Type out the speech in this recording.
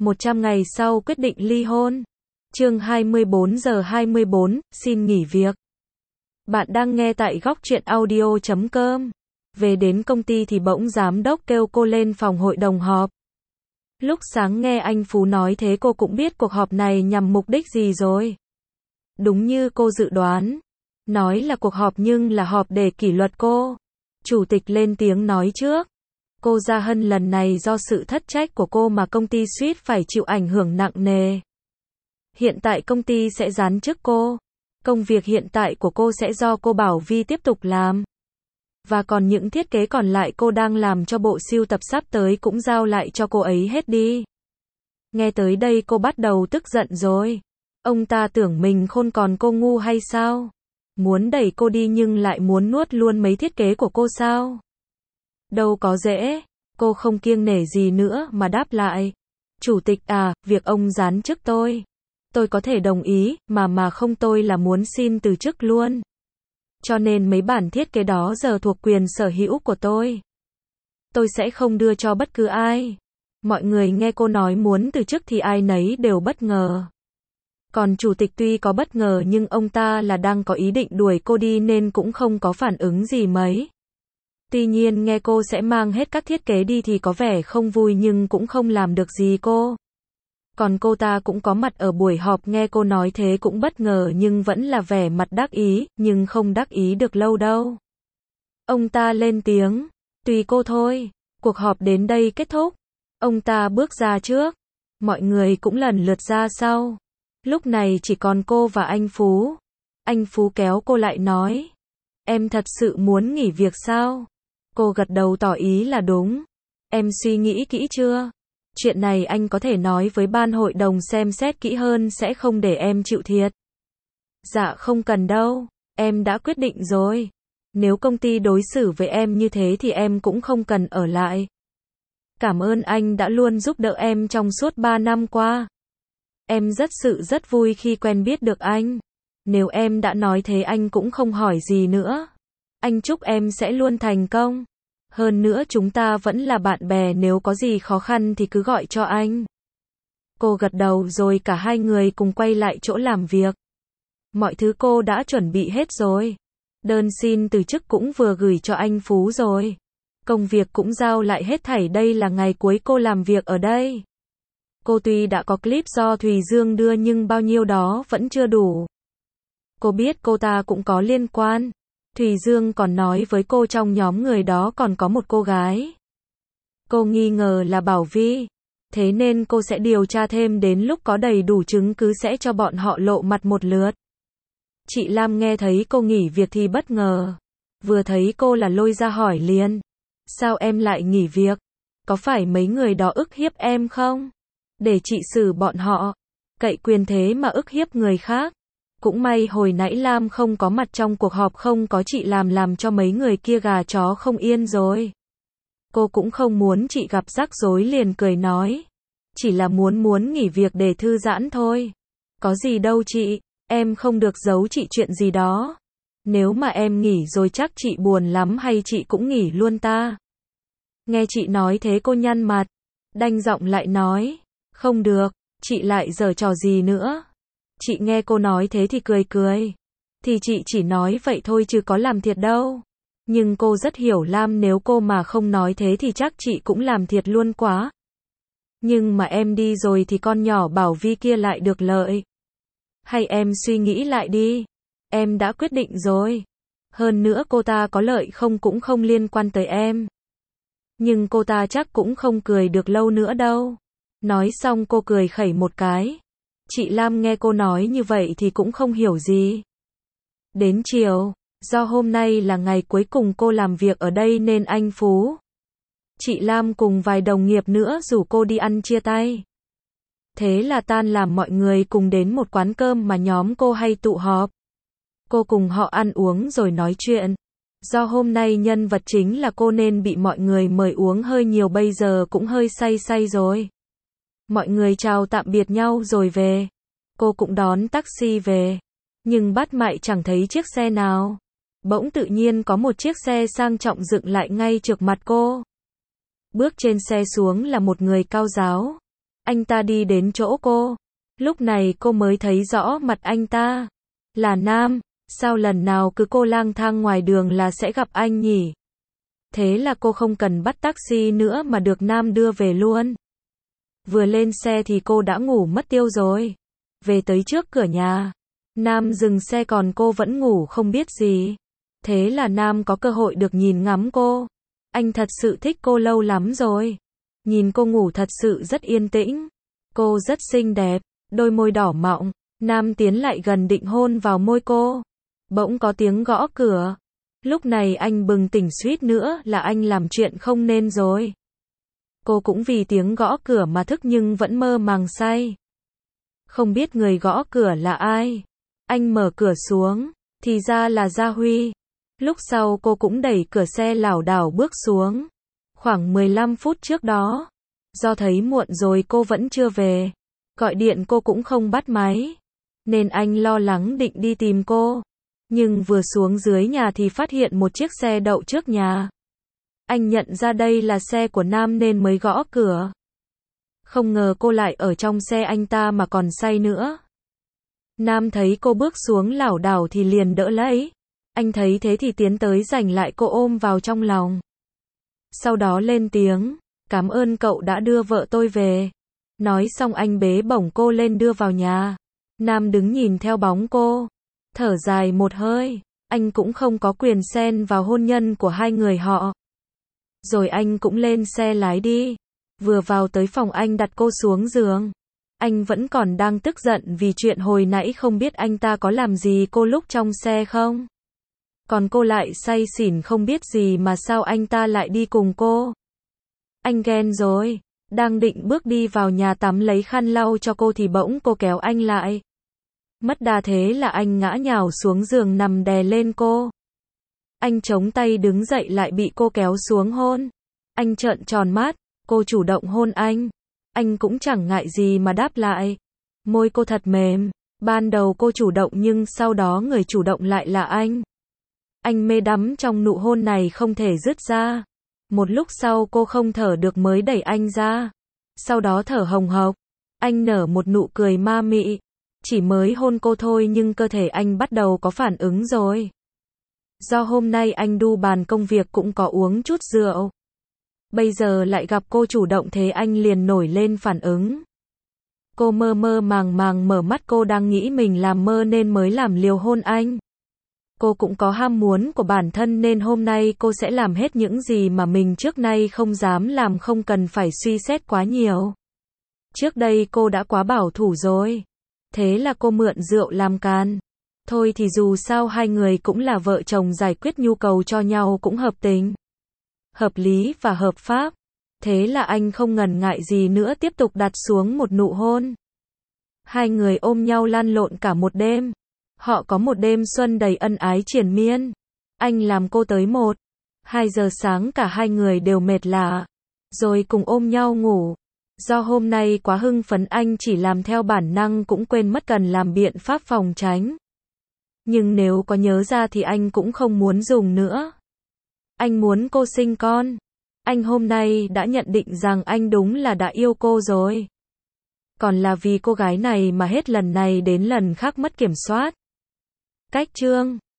100 ngày sau quyết định ly hôn. Chương 24 giờ 24, xin nghỉ việc. Bạn đang nghe tại góc truyện audio.com. Về đến công ty thì bỗng giám đốc kêu cô lên phòng hội đồng họp. Lúc sáng nghe anh Phú nói thế cô cũng biết cuộc họp này nhằm mục đích gì rồi. Đúng như cô dự đoán. Nói là cuộc họp nhưng là họp để kỷ luật cô. Chủ tịch lên tiếng nói trước. Cô Gia Hân lần này do sự thất trách của cô mà công ty suýt phải chịu ảnh hưởng nặng nề. Hiện tại công ty sẽ giáng chức cô. Công việc hiện tại của cô sẽ do cô Bảo Vi tiếp tục làm. Và còn những thiết kế còn lại cô đang làm cho bộ sưu tập sắp tới cũng giao lại cho cô ấy hết đi. Nghe tới đây cô bắt đầu tức giận rồi. Ông ta tưởng mình khôn còn cô ngu hay sao? Muốn đẩy cô đi nhưng lại muốn nuốt luôn mấy thiết kế của cô sao? Đâu có dễ. Cô không kiêng nể gì nữa mà đáp lại. Chủ tịch à, việc ông giáng chức tôi có thể đồng ý, mà không tôi là muốn xin từ chức luôn. Cho nên mấy bản thiết kế đó giờ thuộc quyền sở hữu của tôi. Tôi sẽ không đưa cho bất cứ ai. Mọi người nghe cô nói muốn từ chức thì ai nấy đều bất ngờ. Còn chủ tịch tuy có bất ngờ nhưng ông ta là đang có ý định đuổi cô đi nên cũng không có phản ứng gì mấy. Tuy nhiên nghe cô sẽ mang hết các thiết kế đi thì có vẻ không vui nhưng cũng không làm được gì cô. Còn cô ta cũng có mặt ở buổi họp nghe cô nói thế cũng bất ngờ nhưng vẫn là vẻ mặt đắc ý, nhưng không đắc ý được lâu đâu. Ông ta lên tiếng, tùy cô thôi, cuộc họp đến đây kết thúc. Ông ta bước ra trước, mọi người cũng lần lượt ra sau. Lúc này chỉ còn cô và anh Phú. Anh Phú kéo cô lại nói, em thật sự muốn nghỉ việc sao? Cô gật đầu tỏ ý là đúng. Em suy nghĩ kỹ chưa? Chuyện này anh có thể nói với ban hội đồng xem xét kỹ hơn sẽ không để em chịu thiệt. Dạ không cần đâu, em đã quyết định rồi. Nếu công ty đối xử với em như thế thì em cũng không cần ở lại. Cảm ơn anh đã luôn giúp đỡ em trong suốt 3 năm qua. Em rất vui khi quen biết được anh. Nếu em đã nói thế anh cũng không hỏi gì nữa. Anh chúc em sẽ luôn thành công. Hơn nữa chúng ta vẫn là bạn bè, nếu có gì khó khăn thì cứ gọi cho anh. Cô gật đầu rồi cả hai người cùng quay lại chỗ làm việc. Mọi thứ cô đã chuẩn bị hết rồi. Đơn xin từ chức cũng vừa gửi cho anh Phú rồi. Công việc cũng giao lại hết thảy, đây là ngày cuối cô làm việc ở đây. Cô tuy đã có clip do Thùy Dương đưa nhưng bao nhiêu đó vẫn chưa đủ. Cô biết cô ta cũng có liên quan. Thùy Dương còn nói với cô trong nhóm người đó còn có một cô gái. Cô nghi ngờ là Bảo Vi. Thế nên cô sẽ điều tra thêm, đến lúc có đầy đủ chứng cứ sẽ cho bọn họ lộ mặt một lượt. Chị Lam nghe thấy cô nghỉ việc thì bất ngờ. Vừa thấy cô là lôi ra hỏi liền. Sao em lại nghỉ việc? Có phải mấy người đó ức hiếp em không? Để chị xử bọn họ. Cậy quyền thế mà ức hiếp người khác. Cũng may hồi nãy Lam không có mặt trong cuộc họp, không có chị làm cho mấy người kia gà chó không yên rồi. Cô cũng không muốn chị gặp rắc rối liền cười nói. Chỉ là muốn nghỉ việc để thư giãn thôi. Có gì đâu chị, em không được giấu chị chuyện gì đó. Nếu mà em nghỉ rồi chắc chị buồn lắm, hay chị cũng nghỉ luôn ta. Nghe chị nói thế cô nhăn mặt, đanh giọng lại nói. Không được, chị lại giở trò gì nữa. Chị nghe cô nói thế thì cười. Thì chị chỉ nói vậy thôi chứ có làm thiệt đâu. Nhưng cô rất hiểu Lam, nếu cô mà không nói thế thì chắc chị cũng làm thiệt luôn quá. Nhưng mà em đi rồi thì con nhỏ Bảo Vi kia lại được lợi. Hay em suy nghĩ lại đi. Em đã quyết định rồi. Hơn nữa cô ta có lợi không cũng không liên quan tới em. Nhưng cô ta chắc cũng không cười được lâu nữa đâu. Nói xong cô cười khẩy một cái. Chị Lam nghe cô nói như vậy thì cũng không hiểu gì. Đến chiều, do hôm nay là ngày cuối cùng cô làm việc ở đây nên anh Phú, chị Lam cùng vài đồng nghiệp nữa rủ cô đi ăn chia tay. Thế là tan làm mọi người cùng đến một quán cơm mà nhóm cô hay tụ họp. Cô cùng họ ăn uống rồi nói chuyện. Do hôm nay nhân vật chính là cô nên bị mọi người mời uống hơi nhiều, bây giờ cũng hơi say rồi. Mọi người chào tạm biệt nhau rồi về. Cô cũng đón taxi về. Nhưng bắt mãi chẳng thấy chiếc xe nào. Bỗng tự nhiên có một chiếc xe sang trọng dựng lại ngay trước mặt cô. Bước trên xe xuống là một người cao ráo. Anh ta đi đến chỗ cô. Lúc này cô mới thấy rõ mặt anh ta. Là Nam, sao lần nào cứ cô lang thang ngoài đường là sẽ gặp anh nhỉ? Thế là cô không cần bắt taxi nữa mà được Nam đưa về luôn. Vừa lên xe thì cô đã ngủ mất tiêu rồi. Về tới trước cửa nhà, Nam dừng xe còn cô vẫn ngủ không biết gì. Thế là Nam có cơ hội được nhìn ngắm cô. Anh thật sự thích cô lâu lắm rồi. Nhìn cô ngủ thật sự rất yên tĩnh. Cô rất xinh đẹp, đôi môi đỏ mọng. Nam tiến lại gần định hôn vào môi cô. Bỗng có tiếng gõ cửa. Lúc này anh bừng tỉnh suýt nữa là anh làm chuyện không nên rồi. Cô cũng vì tiếng gõ cửa mà thức nhưng vẫn mơ màng say. Không biết người gõ cửa là ai. Anh mở cửa xuống, thì ra là Gia Huy. Lúc sau cô cũng đẩy cửa xe lảo đảo bước xuống. Khoảng 15 phút trước đó, do thấy muộn rồi cô vẫn chưa về. Gọi điện cô cũng không bắt máy. Nên anh lo lắng định đi tìm cô. Nhưng vừa xuống dưới nhà thì phát hiện một chiếc xe đậu trước nhà. Anh nhận ra đây là xe của Nam nên mới gõ cửa. Không ngờ cô lại ở trong xe anh ta mà còn say nữa. Nam thấy cô bước xuống lảo đảo thì liền đỡ lấy. Anh thấy thế thì tiến tới giành lại cô ôm vào trong lòng. Sau đó lên tiếng, cảm ơn cậu đã đưa vợ tôi về. Nói xong anh bế bổng cô lên đưa vào nhà. Nam đứng nhìn theo bóng cô, thở dài một hơi. Anh cũng không có quyền xen vào hôn nhân của hai người họ. Rồi anh cũng lên xe lái đi. Vừa vào tới phòng anh đặt cô xuống giường. Anh vẫn còn đang tức giận vì chuyện hồi nãy không biết anh ta có làm gì cô lúc trong xe không. Còn cô lại say xỉn không biết gì mà sao anh ta lại đi cùng cô. Anh ghen rồi. Đang định bước đi vào nhà tắm lấy khăn lau cho cô thì bỗng cô kéo anh lại. Mất đà thế là anh ngã nhào xuống giường nằm đè lên cô. Anh chống tay đứng dậy lại bị cô kéo xuống hôn. Anh trợn tròn mắt, cô chủ động hôn anh. Anh cũng chẳng ngại gì mà đáp lại. Môi cô thật mềm. Ban đầu cô chủ động nhưng sau đó người chủ động lại là anh. Anh mê đắm trong nụ hôn này không thể dứt ra. Một lúc sau cô không thở được mới đẩy anh ra. Sau đó thở hồng hộc. Anh nở một nụ cười ma mị. Chỉ mới hôn cô thôi nhưng cơ thể anh bắt đầu có phản ứng rồi. Do hôm nay anh đu bàn công việc cũng có uống chút rượu. Bây giờ lại gặp cô chủ động thế anh liền nổi lên phản ứng. Cô mơ mơ màng màng mở mắt, cô đang nghĩ mình làm mơ nên mới làm liều hôn anh. Cô cũng có ham muốn của bản thân nên hôm nay cô sẽ làm hết những gì mà mình trước nay không dám làm, không cần phải suy xét quá nhiều. Trước đây cô đã quá bảo thủ rồi. Thế là cô mượn rượu làm càn. Thôi thì dù sao hai người cũng là vợ chồng, giải quyết nhu cầu cho nhau cũng hợp tình, hợp lý và hợp pháp. Thế là anh không ngần ngại gì nữa tiếp tục đặt xuống một nụ hôn. Hai người ôm nhau lăn lộn cả một đêm. Họ có một đêm xuân đầy ân ái triền miên. Anh làm cô tới 1-2 giờ sáng, cả hai người đều mệt lả. Rồi cùng ôm nhau ngủ. Do hôm nay quá hưng phấn anh chỉ làm theo bản năng cũng quên mất cần làm biện pháp phòng tránh. Nhưng nếu có nhớ ra thì anh cũng không muốn dùng nữa. Anh muốn cô sinh con. Anh hôm nay đã nhận định rằng anh đúng là đã yêu cô rồi. Còn là vì cô gái này mà hết lần này đến lần khác mất kiểm soát. Cách chương